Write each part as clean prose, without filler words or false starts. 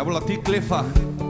hablo a ti, Clefa.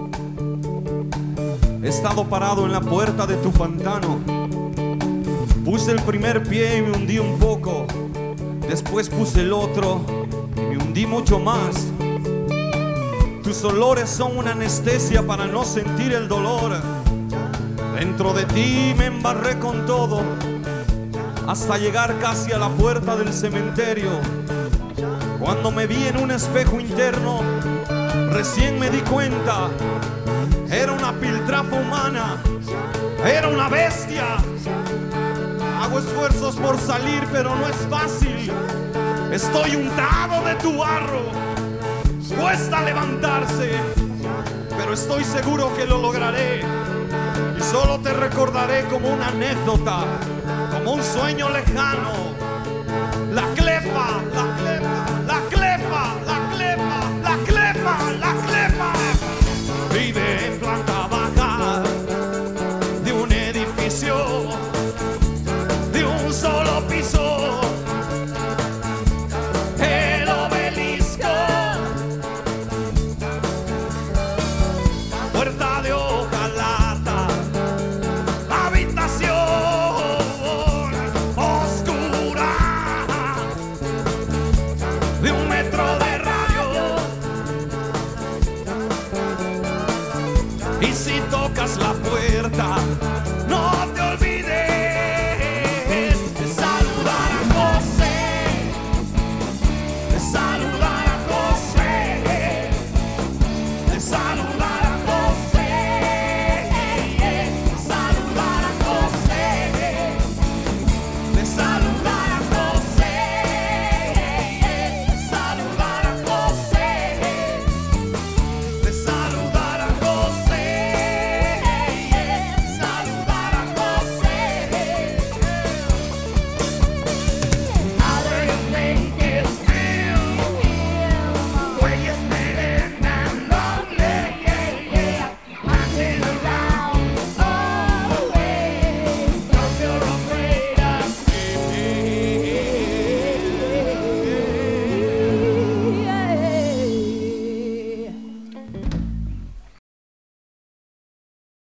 He estado parado en la puerta de tu pantano. Puse el primer pie y me hundí un poco. Después puse el otro y me hundí mucho más. Tus olores son una anestesia para no sentir el dolor. Dentro de ti me embarré con todo, hasta llegar casi a la puerta del cementerio. Cuando me vi en un espejo interno, recién me di cuenta. Era una piltrafa humana, era una bestia. Hago esfuerzos por salir, pero no es fácil. Estoy untado de tu barro. Cuesta levantarse, pero estoy seguro que lo lograré. Y solo te recordaré como una anécdota, como un sueño lejano. La Clefa, la Clefa, la Clefa, la Clefa, la Clefa, la Clefa. Vive en planta baja de un edificio de un solo piso. El obelisco, puerta de hojalata, habitación oscura de 1 metro de radio. Y si tocas la puerta,